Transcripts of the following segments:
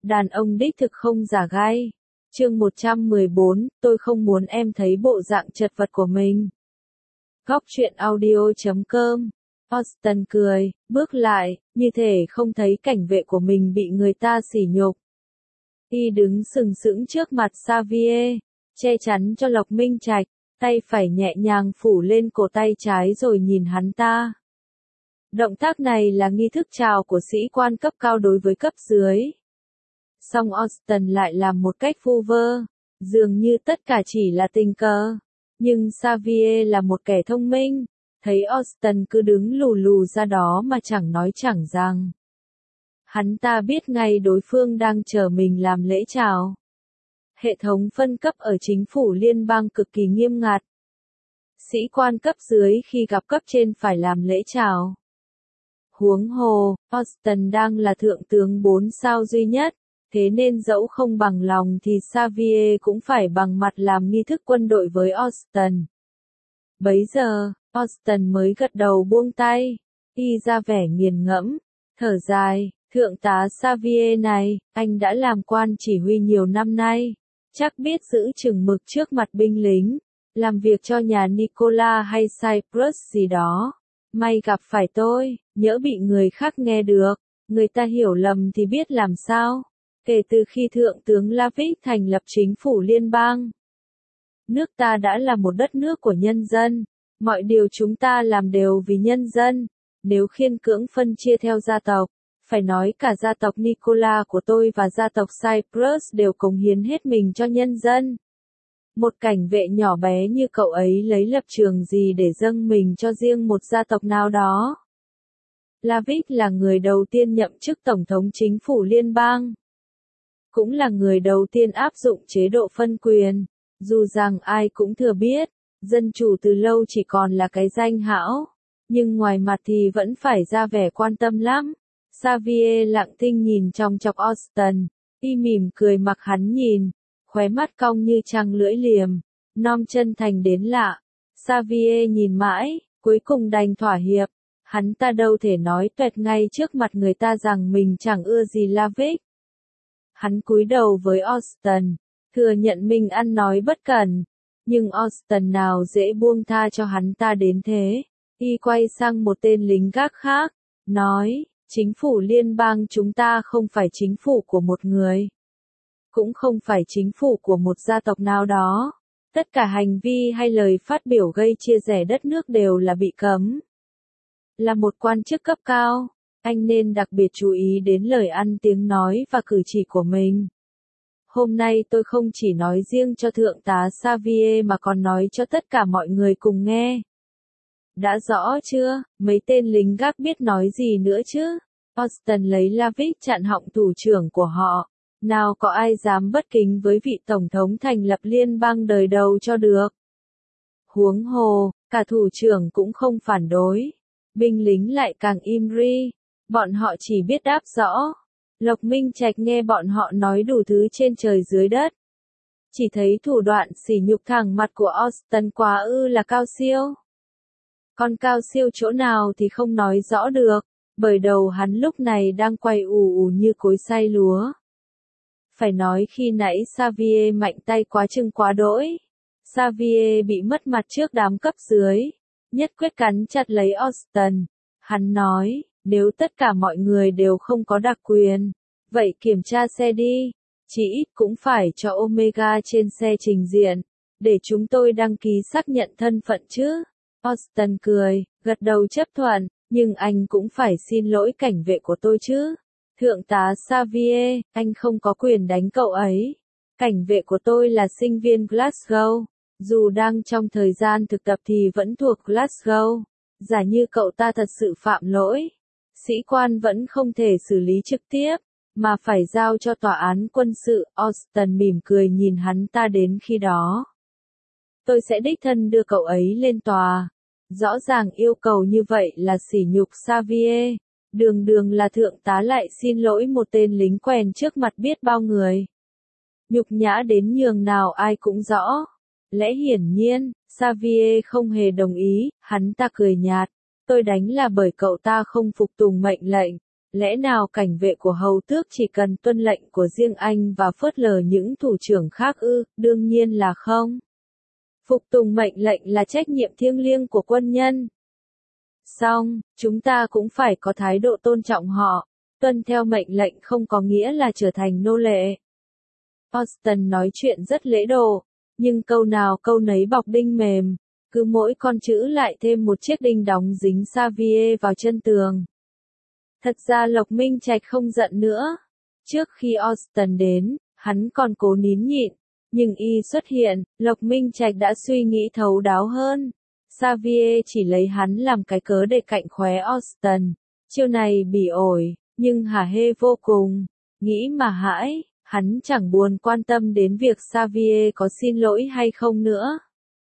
Đàn ông đích thực không giả gai. Chương 114, tôi không muốn em thấy bộ dạng chật vật của mình. Góc truyện audio.com. Austin cười, bước lại, như thể không thấy cảnh vệ của mình bị người ta sỉ nhục. Y đứng sừng sững trước mặt Xavier, che chắn cho Lộc Minh Trạch, tay phải nhẹ nhàng phủ lên cổ tay trái rồi nhìn hắn ta. Động tác này là nghi thức chào của sĩ quan cấp cao đối với cấp dưới. Song Austin lại làm một cách vu vơ, dường như tất cả chỉ là tình cờ. Nhưng Xavier là một kẻ thông minh, thấy Austin cứ đứng lù lù ra đó mà chẳng nói chẳng rằng. Hắn ta biết ngay đối phương đang chờ mình làm lễ chào. Hệ thống phân cấp ở chính phủ liên bang cực kỳ nghiêm ngặt. Sĩ quan cấp dưới khi gặp cấp trên phải làm lễ chào. Huống hồ, Austin đang là thượng tướng 4 sao duy nhất, thế nên dẫu không bằng lòng thì Xavier cũng phải bằng mặt làm nghi thức quân đội với Austin. Bấy giờ, Austin mới gật đầu buông tay, y ra vẻ nghiền ngẫm, thở dài, thượng tá Xavier này, anh đã làm quan chỉ huy nhiều năm nay, chắc biết giữ chừng mực trước mặt binh lính, làm việc cho nhà Nicola hay Cyprus gì đó. May gặp phải tôi, nhỡ bị người khác nghe được, người ta hiểu lầm thì biết làm sao. Kể từ khi Thượng tướng Lavick thành lập chính phủ liên bang, nước ta đã là một đất nước của nhân dân, mọi điều chúng ta làm đều vì nhân dân, nếu khiên cưỡng phân chia theo gia tộc, phải nói cả gia tộc Nicola của tôi và gia tộc Cyprus đều cống hiến hết mình cho nhân dân. Một cảnh vệ nhỏ bé như cậu ấy lấy lập trường gì để dâng mình cho riêng một gia tộc nào đó. Lavick là người đầu tiên nhậm chức Tổng thống chính phủ liên bang. Cũng là người đầu tiên áp dụng chế độ phân quyền, dù rằng ai cũng thừa biết, dân chủ từ lâu chỉ còn là cái danh hão, nhưng ngoài mặt thì vẫn phải ra vẻ quan tâm lắm. Xavier lặng thinh nhìn trong chọc Austin, y mỉm cười mặc hắn nhìn, khóe mắt cong như trăng lưỡi liềm, non chân thành đến lạ. Xavier nhìn mãi, cuối cùng đành thỏa hiệp, hắn ta đâu thể nói toẹt ngay trước mặt người ta rằng mình chẳng ưa gì Lavick. Hắn cúi đầu với Austin, thừa nhận mình ăn nói bất cẩn, nhưng Austin nào dễ buông tha cho hắn ta đến thế. Y quay sang một tên lính gác khác, nói, chính phủ liên bang chúng ta không phải chính phủ của một người, cũng không phải chính phủ của một gia tộc nào đó. Tất cả hành vi hay lời phát biểu gây chia rẽ đất nước đều là bị cấm. Là một quan chức cấp cao, anh nên đặc biệt chú ý đến lời ăn tiếng nói và cử chỉ của mình. Hôm nay tôi không chỉ nói riêng cho thượng tá Xavier mà còn nói cho tất cả mọi người cùng nghe. Đã rõ chưa, mấy tên lính gác biết nói gì nữa chứ? Austin lấy Lavick chặn họng thủ trưởng của họ. Nào có ai dám bất kính với vị tổng thống thành lập liên bang đời đầu cho được. Huống hồ, cả thủ trưởng cũng không phản đối. Binh lính lại càng im ri. Bọn họ chỉ biết đáp rõ. Lộc Minh Trạch nghe bọn họ nói đủ thứ trên trời dưới đất. Chỉ thấy thủ đoạn sỉ nhục thẳng mặt của Austin quá ư là cao siêu. Còn cao siêu chỗ nào thì không nói rõ được, bởi đầu hắn lúc này đang quay ù ù như cối xay lúa. Phải nói khi nãy Xavier mạnh tay quá chừng quá đỗi. Xavier bị mất mặt trước đám cấp dưới, nhất quyết cắn chặt lấy Austin. Hắn nói, nếu tất cả mọi người đều không có đặc quyền, vậy kiểm tra xe đi, chỉ ít cũng phải cho Omega trên xe trình diện, để chúng tôi đăng ký xác nhận thân phận chứ. Austin cười, gật đầu chấp thuận, nhưng anh cũng phải xin lỗi cảnh vệ của tôi chứ. Thượng tá Xavier, anh không có quyền đánh cậu ấy. Cảnh vệ của tôi là sinh viên Glasgow, dù đang trong thời gian thực tập thì vẫn thuộc Glasgow. Giả như cậu ta thật sự phạm lỗi, sĩ quan vẫn không thể xử lý trực tiếp, mà phải giao cho tòa án quân sự. Austin mỉm cười nhìn hắn ta đến khi đó. Tôi sẽ đích thân đưa cậu ấy lên tòa. Rõ ràng yêu cầu như vậy là sỉ nhục Xavier. Đường đường là thượng tá lại xin lỗi một tên lính quèn trước mặt biết bao người. Nhục nhã đến nhường nào ai cũng rõ. Lẽ hiển nhiên, Xavier không hề đồng ý, hắn ta cười nhạt. Tôi đánh là bởi cậu ta không phục tùng mệnh lệnh. Lẽ nào cảnh vệ của hầu tước chỉ cần tuân lệnh của riêng anh và phớt lờ những thủ trưởng khác ư? Đương nhiên là không. Phục tùng mệnh lệnh là trách nhiệm thiêng liêng của quân nhân. Song, chúng ta cũng phải có thái độ tôn trọng họ. Tuân theo mệnh lệnh không có nghĩa là trở thành nô lệ. Austen nói chuyện rất lễ độ, nhưng câu nào câu nấy bọc đinh mềm, cứ mỗi con chữ lại thêm một chiếc đinh đóng dính Xavier vào chân tường. Thật ra Lộc Minh Trạch không giận nữa. Trước khi Austen đến, hắn còn cố nín nhịn, nhưng y xuất hiện, Lộc Minh Trạch đã suy nghĩ thấu đáo hơn. Xavier chỉ lấy hắn làm cái cớ để cạnh khóe Austen. Chiêu này bỉ ổi, nhưng hả hê vô cùng. Nghĩ mà hãi, hắn chẳng buồn quan tâm đến việc Xavier có xin lỗi hay không nữa.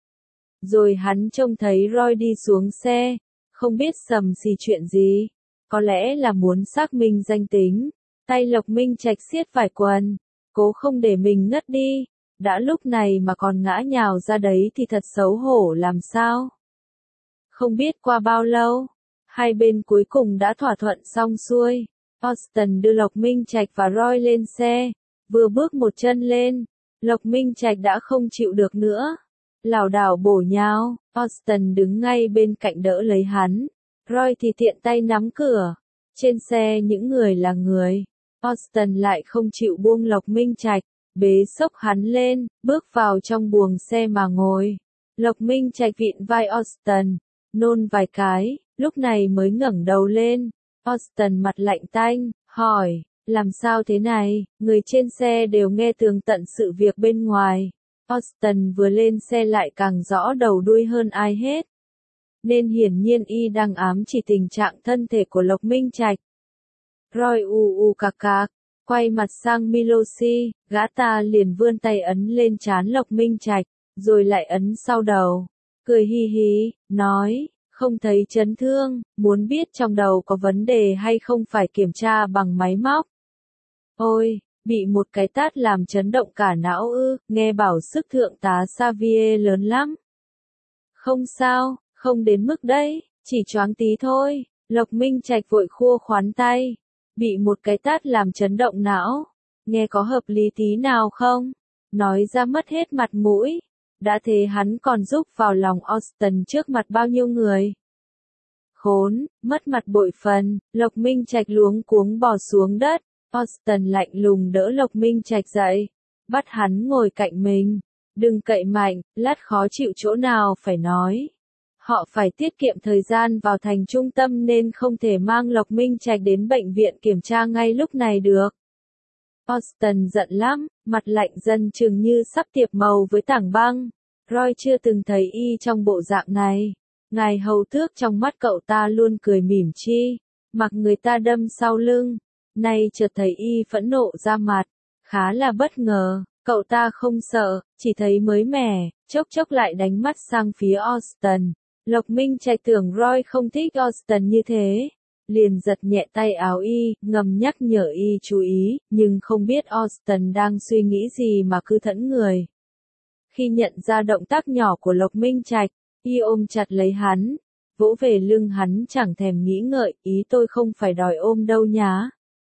Rồi hắn trông thấy Roy đi xuống xe, không biết sầm xì chuyện gì. Có lẽ là muốn xác minh danh tính. Tay Lộc Minh Trạch siết vải quần, cố không để mình ngất đi. Đã lúc này mà còn ngã nhào ra đấy thì thật xấu hổ làm sao. Không biết qua bao lâu, hai bên cuối cùng đã thỏa thuận xong xuôi. Austen đưa Lộc Minh Trạch và Roy lên xe, vừa bước một chân lên, Lộc Minh Trạch đã không chịu được nữa. Lảo đảo bổ nhào, Austen đứng ngay bên cạnh đỡ lấy hắn, Roy thì tiện tay nắm cửa. Trên xe những người là người, Austen lại không chịu buông Lộc Minh Trạch, bế xốc hắn lên, bước vào trong buồng xe mà ngồi. Lộc Minh Trạch vịn vai Austen, nôn vài cái, lúc này mới ngẩng đầu lên. Austen mặt lạnh tanh, hỏi, làm sao thế này? Người trên xe đều nghe tường tận sự việc bên ngoài. Austen vừa lên xe lại càng rõ đầu đuôi hơn ai hết. Nên hiển nhiên y đang ám chỉ tình trạng thân thể của Lộc Minh Trạch. Roy cạc cạc, quay mặt sang Milosi, gã ta liền vươn tay ấn lên trán Lộc Minh Trạch, rồi lại ấn sau đầu. Cười hi hí, nói, không thấy chấn thương, muốn biết trong đầu có vấn đề hay không phải kiểm tra bằng máy móc. Ôi, bị một cái tát làm chấn động cả não ư, nghe bảo sức thượng tá Xavier lớn lắm. Không sao, không đến mức đấy, chỉ choáng tí thôi. Lộc Minh Trạch vội khua khoán tay. Bị một cái tát làm chấn động não. Nghe có hợp lý tí nào không? Nói ra mất hết mặt mũi. Đã thế hắn còn giúp vào lòng Austen trước mặt bao nhiêu người. Khốn, mất mặt bội phần. Lộc Minh Trạch luống cuống bò xuống đất. Austen lạnh lùng đỡ Lộc Minh Trạch dậy. Bắt hắn ngồi cạnh mình. Đừng cậy mạnh, lát khó chịu chỗ nào phải nói. Họ phải tiết kiệm thời gian vào thành trung tâm nên không thể mang Lộc Minh Trạch đến bệnh viện kiểm tra ngay lúc này được. Austen giận lắm, mặt lạnh dần chừng như sắp tiệp màu với tảng băng. Roy chưa từng thấy y trong bộ dạng này. Ngài hầu tước trong mắt cậu ta luôn cười mỉm chi, mặc người ta đâm sau lưng. Nay chợt thấy y phẫn nộ ra mặt, khá là bất ngờ. Cậu ta không sợ, chỉ thấy mới mẻ, chốc chốc lại đánh mắt sang phía Austen. Lộc Minh Trạch tưởng Roy không thích Austen như thế. Liền giật nhẹ tay áo y, ngầm nhắc nhở y chú ý, nhưng không biết Austen đang suy nghĩ gì mà cứ thẫn người. Khi nhận ra động tác nhỏ của Lộc Minh Trạch, y ôm chặt lấy hắn, vỗ về lưng hắn chẳng thèm nghĩ ngợi, ý tôi không phải đòi ôm đâu nhá.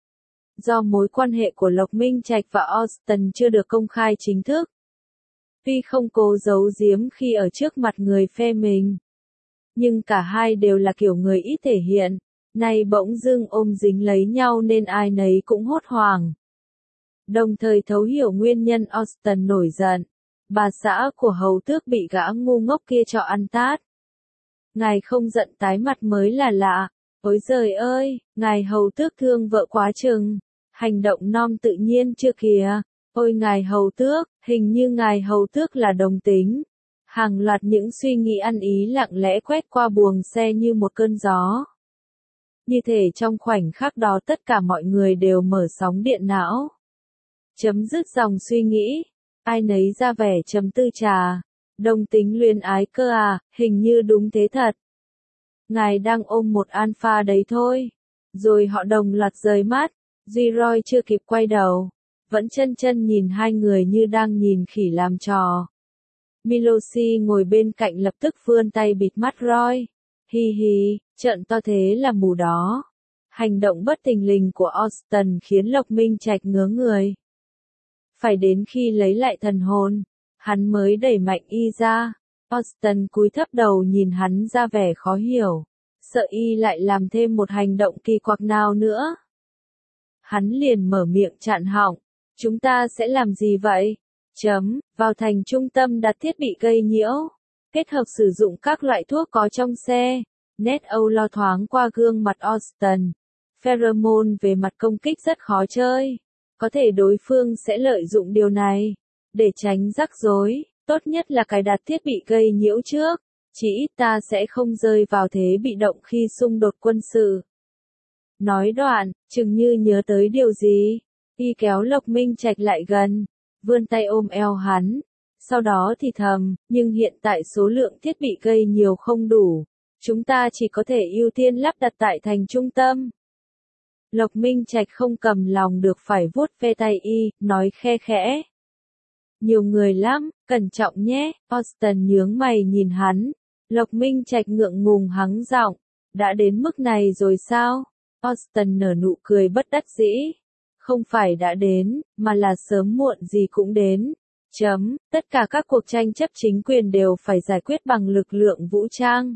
Do mối quan hệ của Lộc Minh Trạch và Austen chưa được công khai chính thức. Tuy không cố giấu giếm khi ở trước mặt người phe mình, nhưng cả hai đều là kiểu người ít thể hiện, nay bỗng dưng ôm dính lấy nhau nên ai nấy cũng hốt hoảng. Đồng thời thấu hiểu nguyên nhân Austen nổi giận, bà xã của hầu tước bị gã ngu ngốc kia cho ăn tát. Ngài không giận tái mặt mới là lạ, ôi giời ơi, ngài hầu tước thương vợ quá chừng, hành động non tự nhiên chưa kìa, ôi ngài hầu tước, hình như ngài hầu tước là đồng tính. Hàng loạt những suy nghĩ ăn ý lặng lẽ quét qua buồng xe như một cơn gió. Như thể trong khoảnh khắc đó tất cả mọi người đều mở sóng điện não. Chấm dứt dòng suy nghĩ, ai nấy ra vẻ trầm tư trà. Đồng tính luyến ái cơ à, hình như đúng thế thật. Ngài đang ôm một alpha đấy thôi. Rồi họ đồng loạt rời mắt, duy Roy chưa kịp quay đầu. Vẫn chân chân nhìn hai người như đang nhìn khỉ làm trò. Milosi ngồi bên cạnh lập tức vươn tay bịt mắt Roy. Hi hi, trợn to thế là mù đó. Hành động bất thình lình của Austin khiến Lộc Minh Trạch ngớ người. Phải đến khi lấy lại thần hồn, hắn mới đẩy mạnh y ra. Austin cúi thấp đầu nhìn hắn ra vẻ khó hiểu, sợ y lại làm thêm một hành động kỳ quặc nào nữa. Hắn liền mở miệng chặn họng, chúng ta sẽ làm gì vậy? Vào thành trung tâm đặt thiết bị gây nhiễu, kết hợp sử dụng các loại thuốc có trong xe. Nét âu lo thoáng qua gương mặt Austin. Pheromone về mặt công kích rất khó chơi. Có thể đối phương sẽ lợi dụng điều này. Để tránh rắc rối, tốt nhất là cài đặt thiết bị gây nhiễu trước. Chỉ ít ta sẽ không rơi vào thế bị động khi xung đột quân sự. Nói đoạn, chừng như nhớ tới điều gì. Y kéo Lộc Minh Trạch lại gần, vươn tay ôm eo hắn. Sau đó thì thầm, nhưng hiện tại số lượng thiết bị gây nhiều không đủ. Chúng ta chỉ có thể ưu tiên lắp đặt tại thành trung tâm. Lộc Minh Trạch không cầm lòng được phải vuốt ve tay y, nói khe khẽ. Nhiều người lắm, cẩn trọng nhé. Austin nhướng mày nhìn hắn. Lộc Minh Trạch ngượng ngùng hắng giọng. Đã đến mức này rồi sao? Austin nở nụ cười bất đắc dĩ. Không phải đã đến, mà là sớm muộn gì cũng đến. Tất cả các cuộc tranh chấp chính quyền đều phải giải quyết bằng lực lượng vũ trang.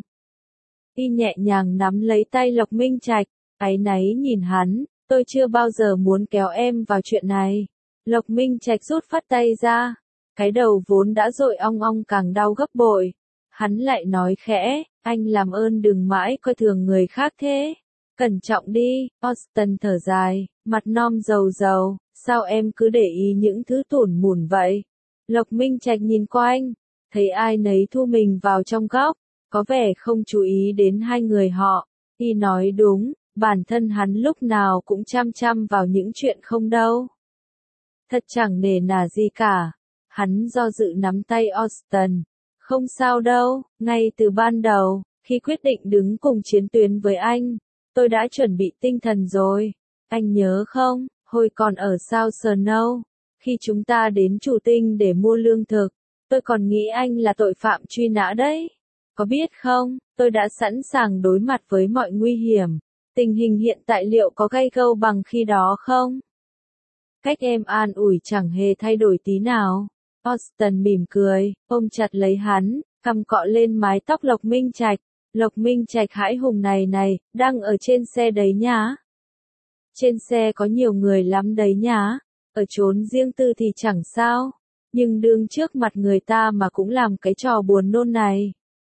Y nhẹ nhàng nắm lấy tay Lộc Minh Trạch, áy náy nhìn hắn, tôi chưa bao giờ muốn kéo em vào chuyện này. Lộc Minh Trạch rút phát tay ra, cái đầu vốn đã dội ong ong càng đau gấp bội. Hắn lại nói khẽ, anh làm ơn đừng mãi coi thường người khác thế. Cẩn trọng đi. Austin thở dài, mặt non dầu dầu, sao em cứ để ý những thứ tủn mủn vậy? Lộc Minh Trạch nhìn quanh, thấy ai nấy thu mình vào trong góc, có vẻ không chú ý đến hai người họ. Y nói đúng, bản thân hắn lúc nào cũng chăm chăm vào những chuyện không đâu. Thật chẳng nề nà gì cả. Hắn do dự nắm tay Austin. Không sao đâu, ngay từ ban đầu, khi quyết định đứng cùng chiến tuyến với anh, tôi đã chuẩn bị tinh thần rồi. Anh nhớ không, hồi còn ở South Snow, khi chúng ta đến Chủ Tinh để mua lương thực, tôi còn nghĩ anh là tội phạm truy nã đấy. Có biết không, tôi đã sẵn sàng đối mặt với mọi nguy hiểm. Tình hình hiện tại liệu có gay gâu bằng khi đó không? Cách em an ủi chẳng hề thay đổi tí nào. Austin mỉm cười, ôm chặt lấy hắn, cằm cọ lên mái tóc Lộc Minh Trạch. Lộc Minh Trạch hãi hùng này, đang ở trên xe đấy nhá. Trên xe có nhiều người lắm đấy nhá. Ở chốn riêng tư thì chẳng sao. Nhưng đương trước mặt người ta mà cũng làm cái trò buồn nôn này.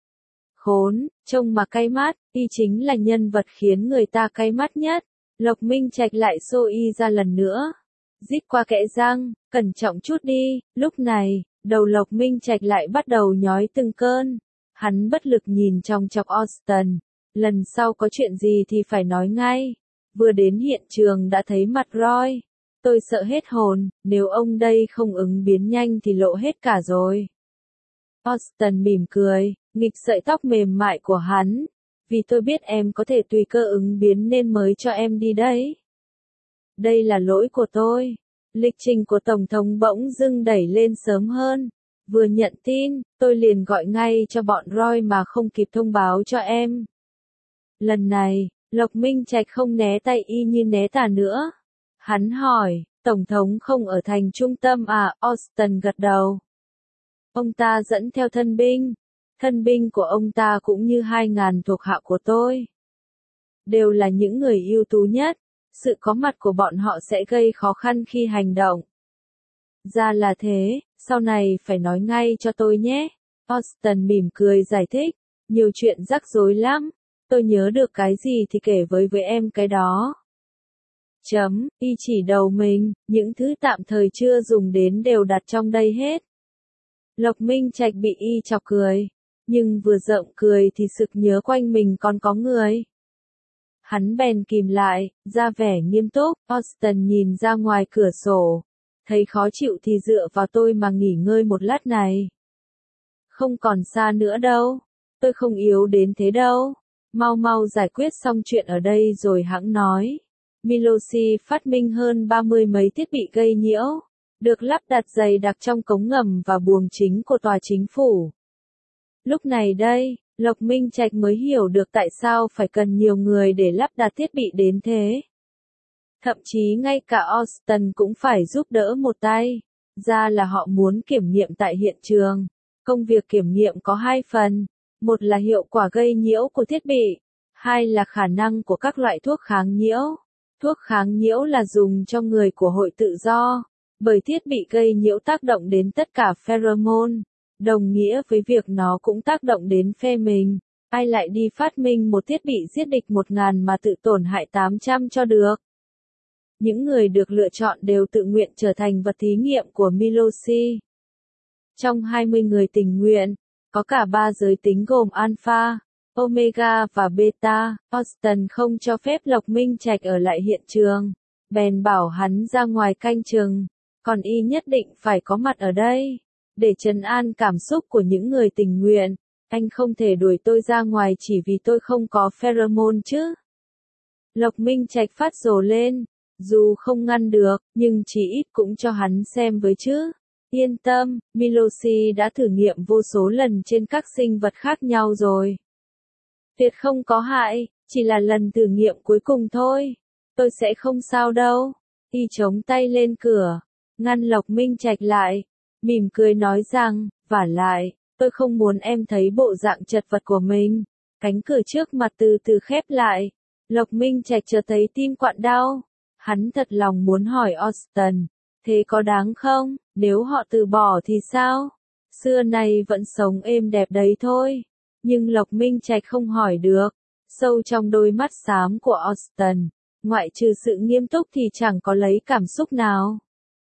Khốn, trông mà cay mắt, y chính là nhân vật khiến người ta cay mắt nhất. Lộc Minh Trạch lại xô y ra lần nữa. Rít qua kẽ răng, cẩn trọng chút đi. Lúc này, đầu Lộc Minh Trạch lại bắt đầu nhói từng cơn. Hắn bất lực nhìn trong chọc Austin. Lần sau có chuyện gì thì phải nói ngay. Vừa đến hiện trường đã thấy mặt Roy. Tôi sợ hết hồn, nếu ông đây không ứng biến nhanh thì lộ hết cả rồi. Austin mỉm cười, nghịch sợi tóc mềm mại của hắn. Vì tôi biết em có thể tùy cơ ứng biến nên mới cho em đi đấy. Đây là lỗi của tôi. Lịch trình của Tổng thống bỗng dưng đẩy lên sớm hơn. Vừa nhận tin, tôi liền gọi ngay cho bọn Roy mà không kịp thông báo cho em. Lần này, Lộc Minh Trạch không né tay y như né tà nữa. Hắn hỏi, Tổng thống không ở thành trung tâm à? Austin gật đầu. Ông ta dẫn theo thân binh của ông ta cũng như 2.000 thuộc hạ của tôi. Đều là những người ưu tú nhất, sự có mặt của bọn họ sẽ gây khó khăn khi hành động. Ra là thế, sau này phải nói ngay cho tôi nhé. Austin mỉm cười giải thích, nhiều chuyện rắc rối lắm, tôi nhớ được cái gì thì kể với em cái đó. Y chỉ đầu mình, những thứ tạm thời chưa dùng đến đều đặt trong đây hết. Lộc Minh Trạch bị y chọc cười, nhưng vừa rộng cười thì sực nhớ quanh mình còn có người. Hắn bèn kìm lại, ra vẻ nghiêm túc. Austin nhìn ra ngoài cửa sổ, thấy khó chịu thì dựa vào tôi mà nghỉ ngơi một lát này. Không còn xa nữa đâu, tôi không yếu đến thế đâu, mau giải quyết xong chuyện ở đây rồi hẵng nói. Milosi phát minh hơn 30 mấy thiết bị gây nhiễu, được lắp đặt dày đặc trong cống ngầm và buồng chính của tòa chính phủ. Lúc này đây, Lộc Minh Trạch mới hiểu được tại sao phải cần nhiều người để lắp đặt thiết bị đến thế. Thậm chí ngay cả Austin cũng phải giúp đỡ một tay. Ra là họ muốn kiểm nghiệm tại hiện trường. Công việc kiểm nghiệm có hai phần. Một là hiệu quả gây nhiễu của thiết bị. Hai là khả năng của các loại thuốc kháng nhiễu. Thuốc kháng nhiễu là dùng cho người của hội tự do. Bởi thiết bị gây nhiễu tác động đến tất cả pheromone. Đồng nghĩa với việc nó cũng tác động đến phe mình. Ai lại đi phát minh một thiết bị giết địch 1000 mà tự tổn hại 800 cho được. Những người được lựa chọn đều tự nguyện trở thành vật thí nghiệm của Milosi. Trong 20 người tình nguyện, có cả 3 giới tính gồm Alpha, Omega và Beta. Austin không cho phép Lộc Minh Trạch ở lại hiện trường. Bèn bảo hắn ra ngoài canh chừng. Còn y nhất định phải có mặt ở đây. Để trấn an cảm xúc của những người tình nguyện. Anh không thể đuổi tôi ra ngoài chỉ vì tôi không có pheromone chứ. Lộc Minh Trạch phát rồ lên. Dù không ngăn được, nhưng chỉ ít cũng cho hắn xem với chứ. Yên tâm, Milosi đã thử nghiệm vô số lần trên các sinh vật khác nhau rồi. Tuyệt không có hại, chỉ là lần thử nghiệm cuối cùng thôi. Tôi sẽ không sao đâu. Y chống tay lên cửa, ngăn Lộc Minh Trạch lại, mỉm cười nói rằng, vả lại, tôi không muốn em thấy bộ dạng chật vật của mình. Cánh cửa trước mặt từ từ khép lại. Lộc Minh Trạch chợt thấy tim quặn đau. Hắn thật lòng muốn hỏi Austin, thế có đáng không, nếu họ từ bỏ thì sao? Xưa nay vẫn sống êm đẹp đấy thôi. Nhưng Lộc Minh Trạch không hỏi được. Sâu trong đôi mắt xám của Austin, ngoại trừ sự nghiêm túc thì chẳng có lấy cảm xúc nào.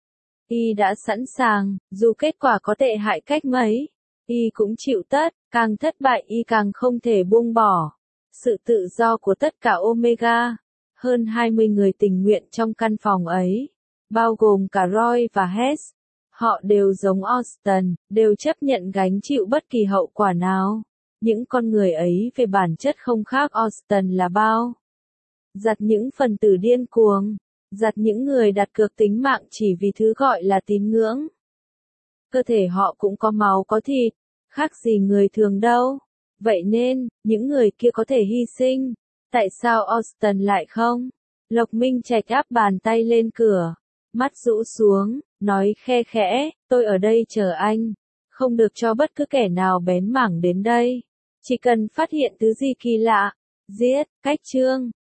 Y đã sẵn sàng, dù kết quả có tệ hại cách mấy, Y cũng chịu tất, càng thất bại Y càng không thể buông bỏ. Sự tự do của tất cả Omega. Hơn 20 người tình nguyện trong căn phòng ấy, bao gồm cả Roy và Hess. Họ đều giống Austin, đều chấp nhận gánh chịu bất kỳ hậu quả nào. Những con người ấy về bản chất không khác Austin là bao. Giặt những phần tử điên cuồng, giặt những người đặt cược tính mạng chỉ vì thứ gọi là tín ngưỡng. Cơ thể họ cũng có máu có thịt, khác gì người thường đâu. Vậy nên, những người kia có thể hy sinh. Tại sao Austin lại không? Lộc Minh Trạch áp bàn tay lên cửa, mắt rũ xuống, nói khe khẽ, tôi ở đây chờ anh. Không được cho bất cứ kẻ nào bén mảng đến đây. Chỉ cần phát hiện thứ gì kỳ lạ. Giết, cách chương.